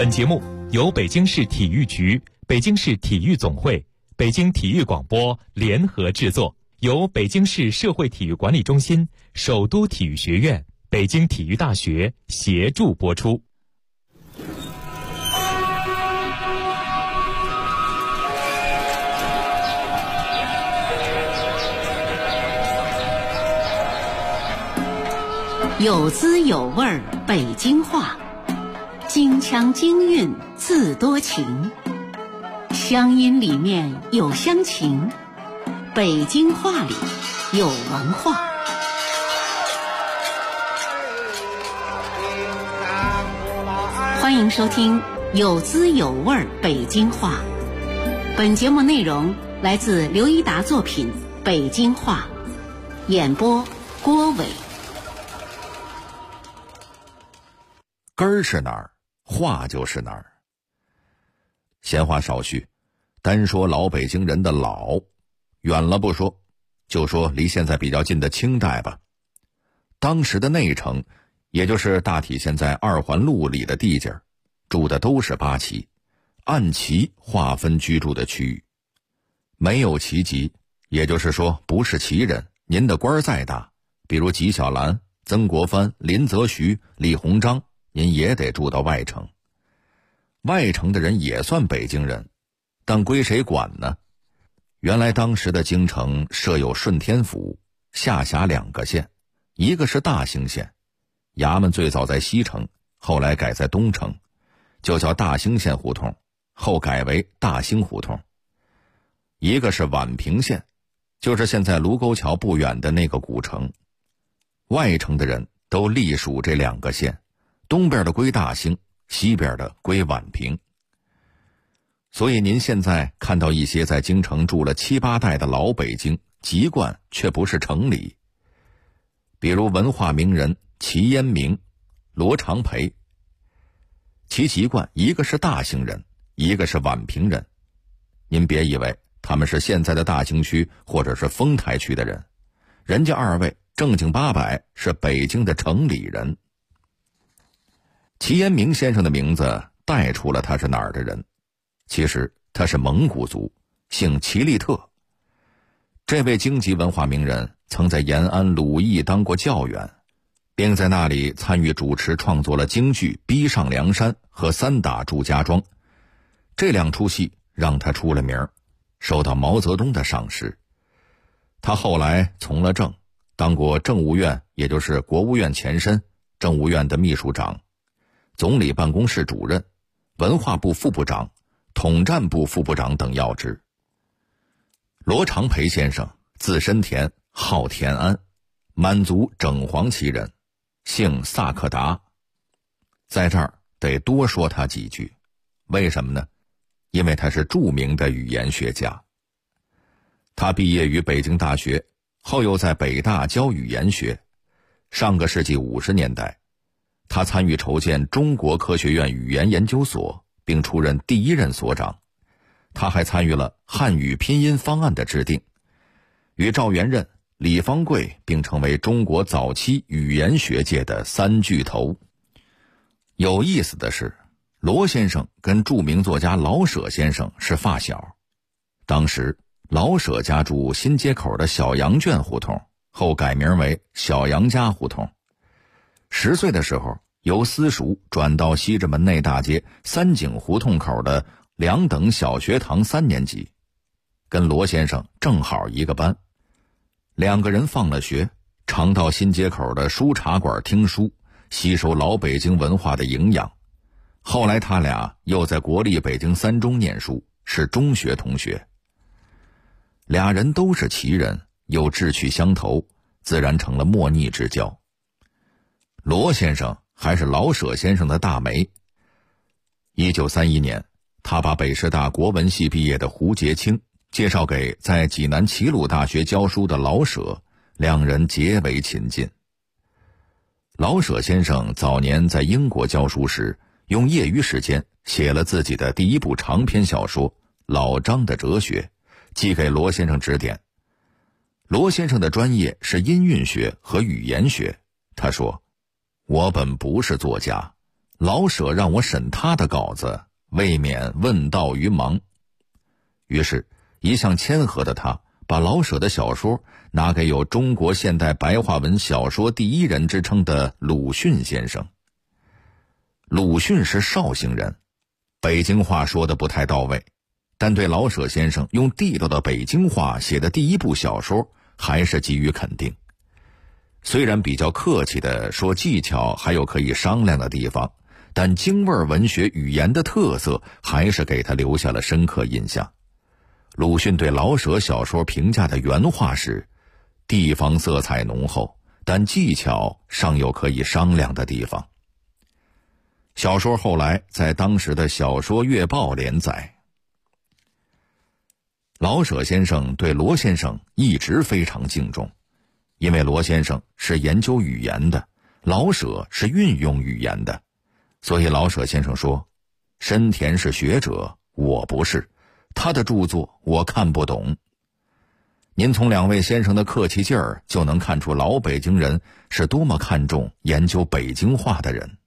本节目由北京市体育局、北京市体育总会、北京体育广播联合制作，由北京市社会体育管理中心、首都体育学院、北京体育大学协助播出。
有滋有味儿北京话，京腔京韵字多情，乡音里面有乡情，北京话里有文化。欢迎收听有滋有味儿北京话。本节目内容来自刘一达作品《北京话》，演播郭伟。
根儿是哪儿，话就是哪儿。闲话少叙，单说老北京人的老，远了不说，就说离现在比较近的清代吧。当时的内城，也就是大体现在二环路里的地界，住的都是八旗，按旗划分居住的区域。没有旗籍，也就是说不是旗人，您的官再大，比如纪晓岚、曾国藩、林则徐、李鸿章，您也得住到外城。外城的人也算北京人，但归谁管呢？原来当时的京城设有顺天府，下辖2个县，一个是大兴县，衙门最早在西城，后来改在东城，就叫大兴县胡同，后改为大兴胡同。一个是宛平县，就是现在卢沟桥不远的那个古城。外城的人都隶属这2个县，东边的归大兴，西边的归宛平。所以您现在看到一些在京城住了7、8代的老北京，籍贯却不是城里。比如文化名人齐烟明、罗长培，其籍贯一个是大兴人，一个是宛平人。您别以为他们是现在的大兴区或者是丰台区的人，人家2位正经八百是北京的城里人。齐烟明先生的名字带出了他是哪儿的人，其实他是蒙古族，姓齐利特。这位京籍文化名人曾在延安鲁艺当过教员，并在那里参与主持创作了京剧《逼上梁山》和《三打祝家庄》，这2出戏让他出了名，受到毛泽东的赏识。他后来从了政，当过政务院，也就是国务院前身，政务院的秘书长，总理办公室主任，文化部副部长，统战部副部长等要职。罗长培先生字申田，号田安，满族整黄旗人，姓萨克达。在这儿得多说他几句，为什么呢？因为他是著名的语言学家。他毕业于北京大学，后又在北大教语言学。上个世纪50年代，他参与筹建中国科学院语言研究所，并出任第1任所长。他还参与了汉语拼音方案的制定，与赵元任、李方贵并成为中国早期语言学界的3巨头。有意思的是，罗先生跟著名作家老舍先生是发小。当时老舍家住新街口的小羊圈胡同，后改名为小杨家胡同。10岁的时候，由私塾转到西直门内大街三井胡同口的2等小学堂3年级，跟罗先生正好一个班。2个人放了学，常到新街口的书茶馆听书，吸收老北京文化的营养。后来他俩又在国立北京3中念书，是中学同学。俩人都是旗人，又志趣相投，自然成了莫逆之交。罗先生还是老舍先生的大媒。1931年，他把北师大国文系毕业的胡洁清介绍给在济南齐鲁大学教书的老舍，2人结为亲近。老舍先生早年在英国教书时，用业余时间写了自己的第1部长篇小说《老张的哲学》，寄给罗先生指点。罗先生的专业是音韵学和语言学，他说：“我本不是作家， 老舍让我审他的稿子，未免问道于盲。于是一向谦和的他把老舍的小说拿给有中国现代白话文小说第一人之称的鲁迅先生。鲁迅是绍兴人，北京话说的不太到位，但对老舍先生用地道的北京话写的第一部小说还是给予肯定。虽然比较客气地说技巧还有可以商量的地方，但京味文学语言的特色还是给他留下了深刻印象。鲁迅对老舍小说评价的原话是：地方色彩浓厚，但技巧尚有可以商量的地方。小说后来在当时的小说月报连载。老舍先生对罗先生一直非常敬重，因为罗先生是研究语言的，老舍是运用语言的，所以老舍先生说，深田是学者，我不是，他的著作我看不懂。您从两位先生的客气劲儿就能看出老北京人是多么看重研究北京话的人。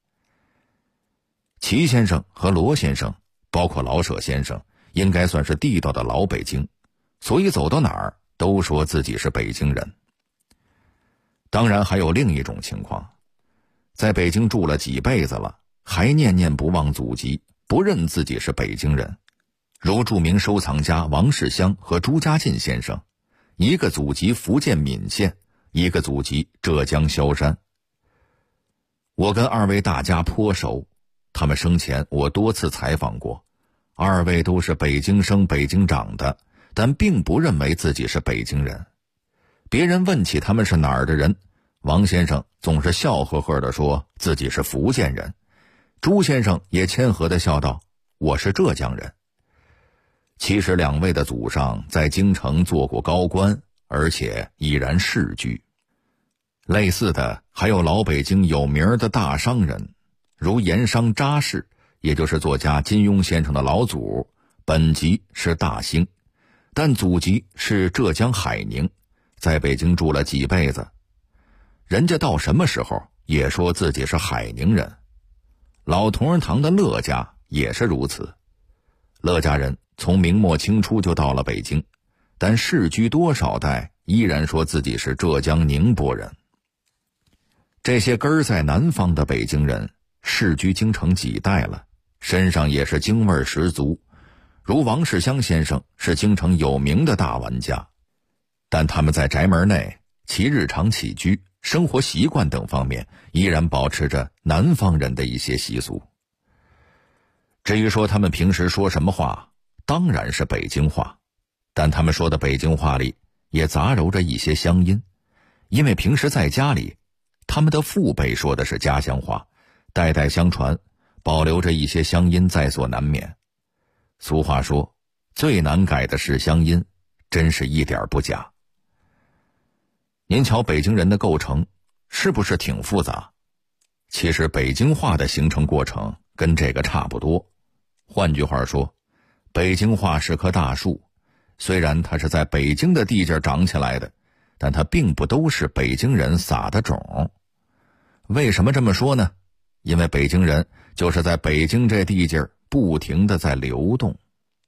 齐先生和罗先生，包括老舍先生，应该算是地道的老北京，所以走到哪儿都说自己是北京人。当然还有另一种情况，在北京住了几辈子了，还念念不忘祖籍，不认自己是北京人，如著名收藏家王世襄和朱家进先生，一个祖籍福建闽县，一个祖籍浙江萧山。我跟二位大家颇熟，他们生前我多次采访过，二位都是北京生北京长的，但并不认为自己是北京人。别人问起他们是哪儿的人，王先生总是笑呵呵地说自己是福建人，朱先生也谦和地笑道，我是浙江人。其实两位的祖上在京城做过高官，而且已然世居。类似的还有老北京有名的大商人，如盐商查氏，也就是作家金庸先生的老祖，本籍是大兴，但祖籍是浙江海宁，在北京住了几辈子。人家到什么时候也说自己是海宁人。老同仁堂的乐家也是如此，乐家人从明末清初就到了北京，但世居多少代依然说自己是浙江宁波人。这些根儿在南方的北京人世居京城几代了，身上也是京味十足，如王世襄先生是京城有名的大玩家，但他们在宅门内其日常起居、生活习惯等方面依然保持着南方人的一些习俗。至于说他们平时说什么话，当然是北京话，但他们说的北京话里也杂糅着一些乡音，因为平时在家里他们的父辈说的是家乡话，代代相传，保留着一些乡音在所难免。俗话说，最难改的是乡音，真是一点不假。您瞧北京人的构成是不是挺复杂？其实北京话的形成过程跟这个差不多。换句话说，北京话是棵大树，虽然它是在北京的地界长起来的，但它并不都是北京人撒的种。为什么这么说呢？因为北京人就是在北京这地界不停地在流动。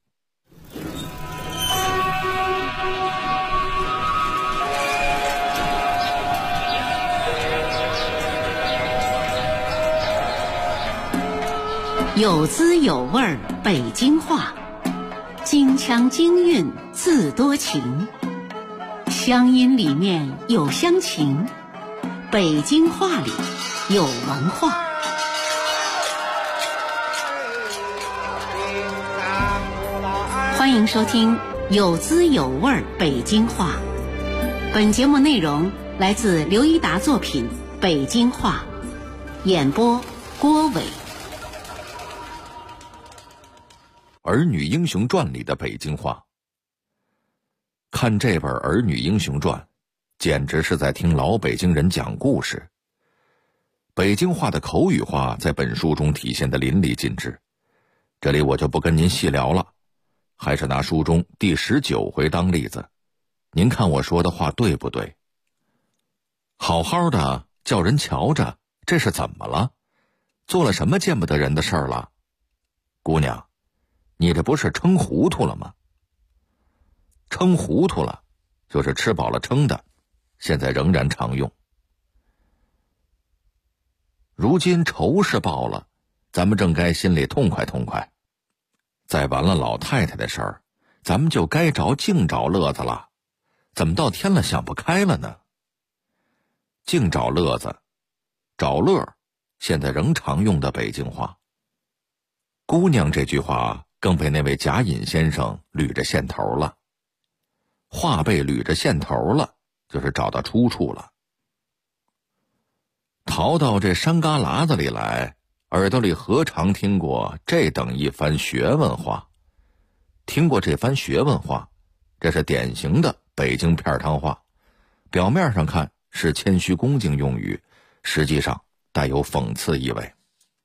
有滋有味儿北京话，京腔京韵自多情，乡音里面有乡情，北京话里有文化。欢迎收听有滋有味儿北京话。本节目内容来自刘一达作品《北京话》，演播郭伟。
《儿女英雄传》里的北京话，看这本《儿女英雄传》，简直是在听老北京人讲故事。北京话的口语化在本书中体现得淋漓尽致，这里我就不跟您细聊了，还是拿书中第19回当例子，您看我说的话对不对？好好的叫人瞧着，这是怎么了？ 做了什么见不得人的事儿了？姑娘，你这不是撑糊涂了吗？撑糊涂了，就是吃饱了撑的，现在仍然常用。如今仇是报了，咱们正该心里痛快痛快。再完了老太太的事儿，咱们就该净找乐子了。怎么到天了想不开了呢？净找乐子，找乐，现在仍常用的北京话。姑娘这句话更被那位贾隐先生捋着线头了。话被捋着线头了，就是找到出处了。逃到这山旮旯子里来，耳朵里何尝听过这等一番学问话？听过这番学问话，这是典型的北京片汤话，表面上看是谦虚恭敬用语，实际上带有讽刺意味。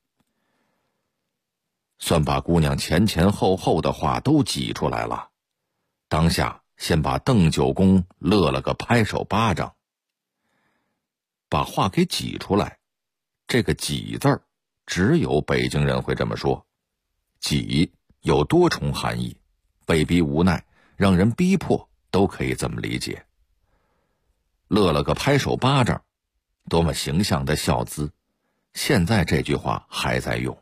算把姑娘前前后后的话都挤出来了，当下先把邓九公乐了个拍手巴掌。把话给挤出来，这个挤字儿只有北京人会这么说。挤有多重含义，被逼无奈，让人逼迫，都可以这么理解。乐了个拍手巴掌，多么形象的笑姿，现在这句话还在用。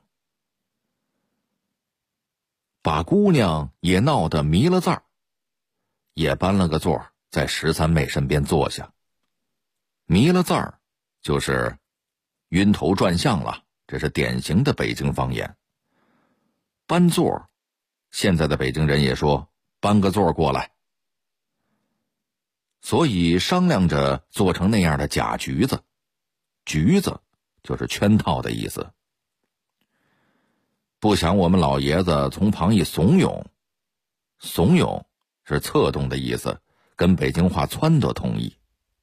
把姑娘也闹得迷了字儿，也搬了个座在13妹身边坐下。迷了字儿就是晕头转向了，这是典型的北京方言。搬座，现在的北京人也说搬个座过来。所以商量着做成那样的假局子，局子就是圈套的意思。不想我们老爷子从旁一怂恿，怂恿是策动的意思，跟北京话撺掇同义。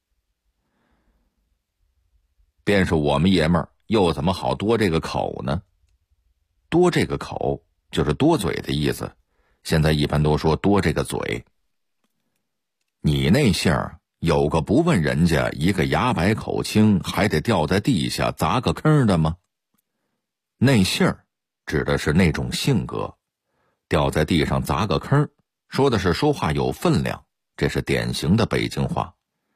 便是我们爷们儿又怎么好多这个口呢？多这个口就是多嘴的意思，现在一般都说多这个嘴。你那姓儿有个不问人家一个牙白口清还得掉在地下砸个坑的吗？那姓儿指的是那种性格，掉在地上砸个坑，说的是说话有分量，这是典型的北京话。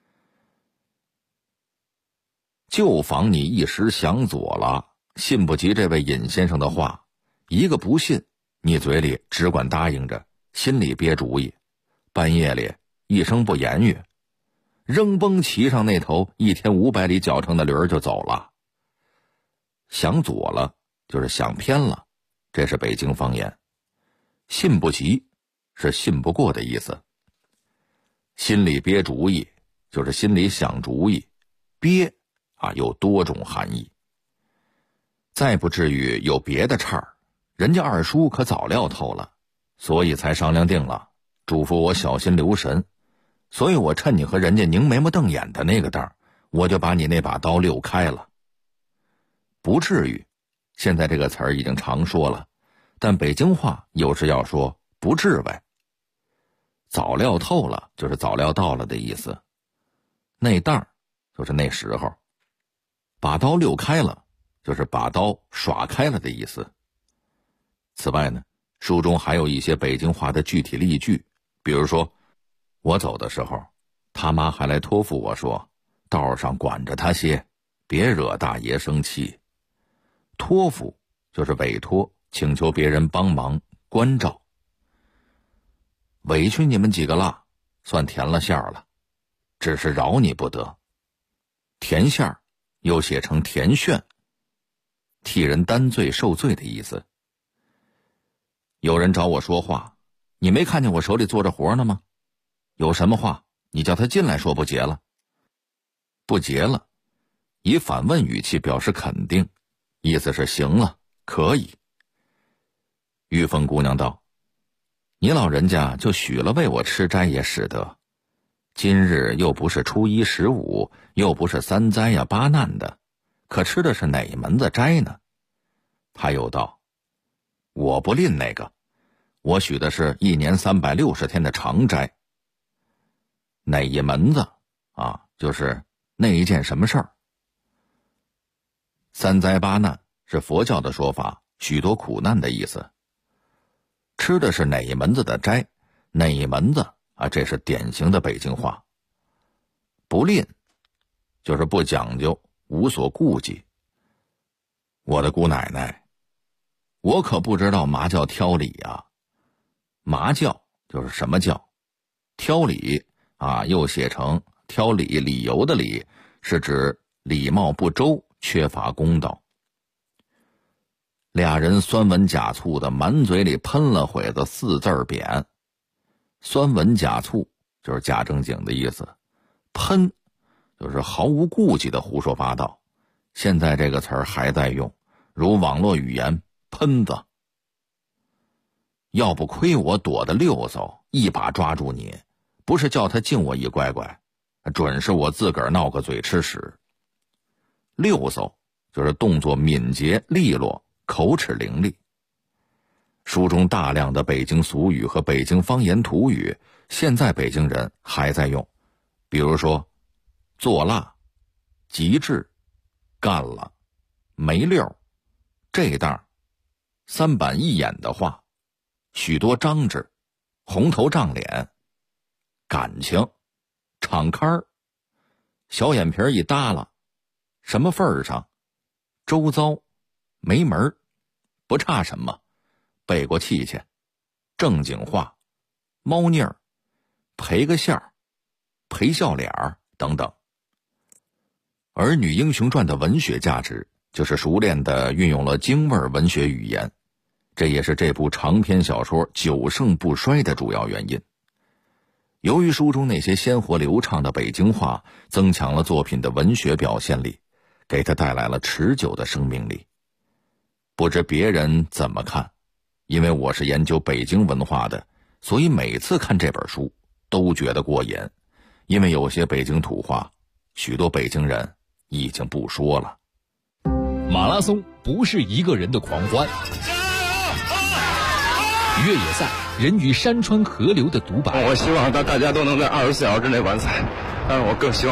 就防你一时想左了，信不及这位尹先生的话，一个不信，你嘴里只管答应着，心里憋主意，半夜里一声不言语，扔崩骑上那头1天500里脚程的驴儿就走了。想左了就是想偏了，这是北京方言。信不及是信不过的意思。心里憋主意就是心里想主意，憋有多种含义。再不至于有别的岔儿，人家二叔可早料透了，所以才商量定了，嘱咐我小心留神。所以我趁你和人家拧眉毛瞪眼的那个当，我就把你那把刀溜开了。不至于，现在这个词儿已经常说了，但北京话有时要说不至为。早料透了就是早料到了的意思，那当就是那时候。把刀溜开了就是把刀耍开了的意思。此外呢，书中还有一些北京话的具体例句，比如说我走的时候，他妈还来托付我说，道上管着他些，别惹大爷生气。托付就是委托，请求别人帮忙关照。委屈你们几个了，算填了馅儿了，只是饶你不得。填馅儿又写成填炫，替人担罪受罪的意思。有人找我说话，你没看见我手里做着活呢吗？有什么话你叫他进来说，不结了。不结了，以反问语气表示肯定，意思是行了，可以。玉凤姑娘道，你老人家就许了为我吃斋也使得，今日又不是初1、15，又不是3灾呀8难的，可吃的是哪门子斋呢？他又道，我不吝那个，我许的是1年360天的长斋。哪一门子就是那一件什么事儿。3灾8难是佛教的说法，许多苦难的意思。吃的是哪门子的斋，哪门子啊，这是典型的北京话。不吝就是不讲究，无所顾忌。我的姑奶奶，我可不知道嘛叫挑理啊。嘛教就是什么教，挑理啊，又写成挑理，理由的理，是指礼貌不周，缺乏公道。俩人酸文假醋的满嘴里喷了会子4字贬。酸文假醋就是假正经的意思，喷就是毫无顾忌的胡说八道。现在这个词儿还在用，如网络语言喷子。要不亏我躲得溜嗖，一把抓住你，不是叫他敬我一乖乖，准是我自个儿闹个嘴吃屎。溜嗖就是动作敏捷利落，口齿伶俐。书中大量的北京俗语和北京方言土语，现在北京人还在用，比如说做辣、极致、干了、没溜、这当、3板一眼的话，许多张志、红头胀脸、感情、敞开儿、小眼皮一耷拉、什么份儿上、周遭、没门儿、不差什么、背过气去、正经话、猫腻儿、赔个馅儿、赔笑脸儿等等。而《女英雄传》的文学价值，就是熟练地运用了京味文学语言，这也是这部长篇小说久盛不衰的主要原因。由于书中那些鲜活流畅的北京话，增强了作品的文学表现力，给它带来了持久的生命力。不知别人怎么看，因为我是研究北京文化的，所以每次看这本书都觉得过瘾。因为有些北京土话，许多北京人已经不说了。
马拉松不是一个人的狂欢，越野赛人与山川河流的独白。
我希望大家都能在24小时之内完赛，但是我更希望